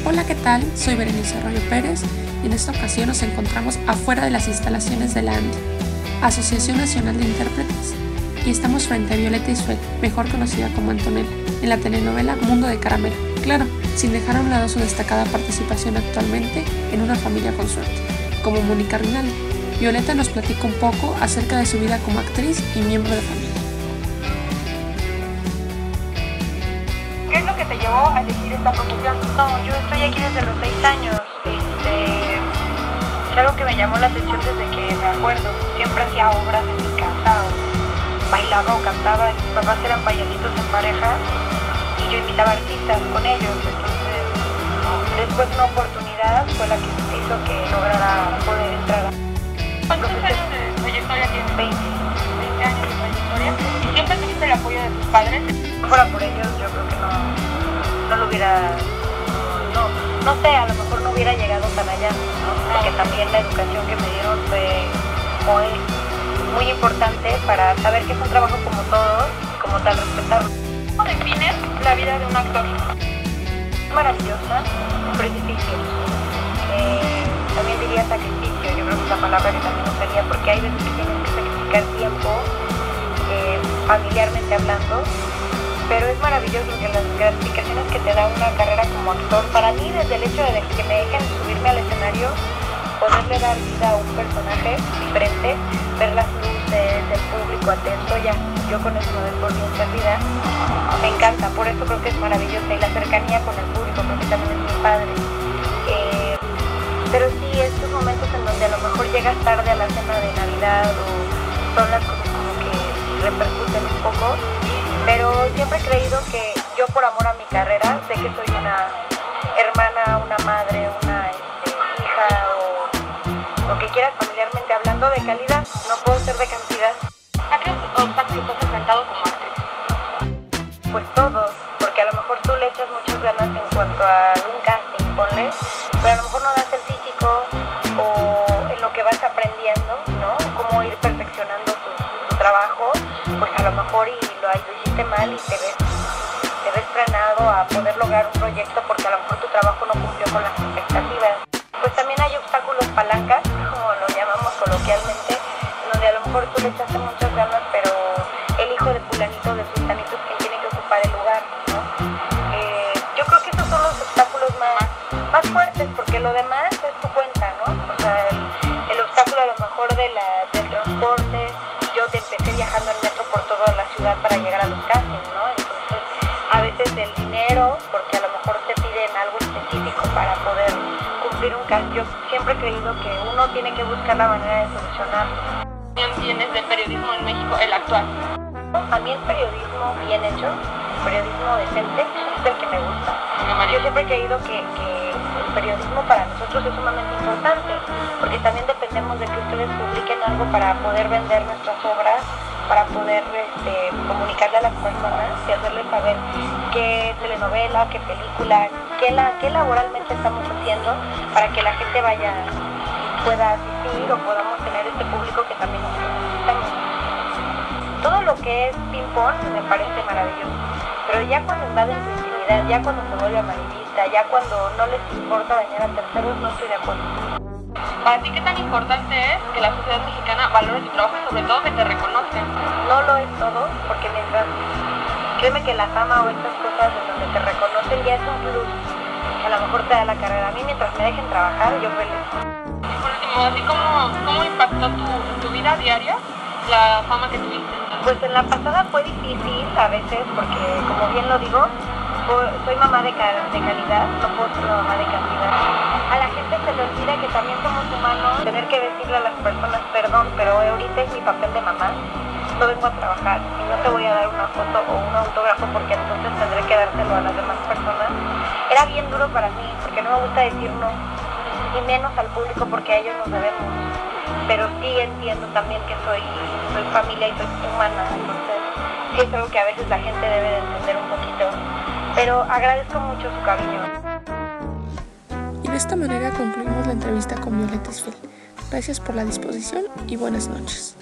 Hola, ¿qué tal? Soy Berenice Arroyo Pérez y en esta ocasión nos encontramos afuera de las instalaciones de la ANDI, Asociación Nacional de Intérpretes, y estamos frente a Violeta Isuel, mejor conocida como Antonella, en la telenovela Mundo de Caramelo. Claro, sin dejar a un lado su destacada participación actualmente en Una familia con suerte, como Mónica Rinaldi. Violeta nos platica un poco acerca de su vida como actriz y miembro de familia. ¿Qué es lo que te llevó a elegir esta profesión? No, yo estoy aquí desde los 6 años. Es algo que me llamó la atención desde que me acuerdo. Siempre hacía obras en mi casa, o bailaba o cantaba. Mis papás eran payasitos en pareja y yo invitaba artistas con ellos. Entonces, después una oportunidad fue la que hizo que lograra poder entrar a... ¿Cuántos años de trayectoria tienes? 20 años de trayectoria. ¿Y siempre tuviste el apoyo de tus padres? Si no fuera por ellos, yo creo que no lo hubiera... No sé, a lo mejor no hubiera llegado tan allá, ¿no? Porque también la educación que me dieron fue muy importante para saber que es un trabajo como todos y como tal respetarlo. ¿Cómo defines la vida de un actor? Maravillosa, un precipicio. También diría sacrificio, yo creo que es la palabra que también usaría, porque hay veces que tienes que sacrificar tiempo, familiarmente hablando, pero es maravilloso que las gratificaciones que te da una carrera como actor, para mí desde el hecho de que me dejen subirme al escenario, poderle dar vida a un personaje diferente, ver las luces, el público atento, ya, yo con eso me doy por bien servida, me encanta, por eso creo que es maravillosa, y la cercanía con el público creo que también es muy padre. Pero sí, estos momentos en donde a lo mejor llegas tarde a la cena de Navidad o son las cosas como que repercuten un poco, pero siempre he creído que yo por amor a mi carrera, sé que soy una hermana, una madre, una hija o lo que quieras familiarmente hablando, de calidad, no puedo ser de cantidad. ¿A qué obstáculos has enfrentado como actriz? Pues todos, porque a lo mejor tú le echas muchas ganas en cuanto a un casting, ponle, pero a lo mejor no das el físico o en lo que vas aprendiendo, ¿no? Cómo ir perfeccionando tu trabajo, pues a lo mejor lo hiciste mal y te ves frenado a poder lograr un proyecto porque a lo mejor tu trabajo no cumplió con las expectativas. Pues también hay obstáculos palancas, como lo llamamos coloquialmente, en donde a lo mejor tú le echaste muchas ganas, pero el hijo de fulanito, de sultanito es quien tiene que ocupar el lugar, ¿no? Yo creo que esos son los obstáculos más fuertes, porque lo demás es tu cuenta, ¿no? O sea, el obstáculo a lo mejor del transporte, yo empecé viajando en metro por toda la ciudad para llegar a los castings, ¿no? Entonces, a veces el dinero, porque a lo mejor te piden algo específico para poder cumplir un casting. Yo siempre he creído que uno tiene que buscar la manera de solucionarlo. ¿Qué opinión tienes del periodismo en México, el actual? A mí el periodismo bien hecho, el periodismo decente, es el que me gusta. Yo siempre he creído que el periodismo para nosotros es sumamente importante, porque también dependemos de que ustedes publiquen algo para poder vender nuestras obras, para poder comunicarle a las personas y hacerles saber qué telenovela, qué película, qué laboralmente estamos haciendo para que la gente pueda asistir o podamos tener este público que también nosotros necesitamos. Todo lo que es ping-pong me parece maravilloso, pero ya cuando invaden tu intimidad, ya cuando se vuelve amarillista, ya cuando no les importa dañar a terceros, no estoy de acuerdo. ¿Para ti qué tan importante es que la sociedad mexicana valore tu trabajo y sobre todo que te reconozcan? No lo es todo, porque mientras, créeme que la fama o estas cosas en donde te reconocen ya es un plus, que a lo mejor te da la carrera. A mí mientras me dejen trabajar, yo feliz. Y por último, ¿así cómo impactó tu vida diaria la fama que tuviste? Pues en la pasada fue difícil a veces, porque como bien lo digo, soy mamá de calidad, no puedo ser mamá de cantidad. A la gente se le olvida que también somos humanos, tener que decirle a las personas perdón, pero ahorita es mi papel de mamá, no vengo a trabajar y no te voy a dar una foto o un autógrafo porque entonces tendré que dárselo a las demás personas. Era bien duro para mí porque no me gusta decir no, y menos al público porque a ellos nos debemos, pero sí entiendo también que soy familia y soy humana, entonces sí es algo que a veces la gente debe de entender un poquito, pero agradezco mucho su cariño. Y de esta manera concluimos la entrevista con Violeta Isuel. Gracias por la disposición y buenas noches.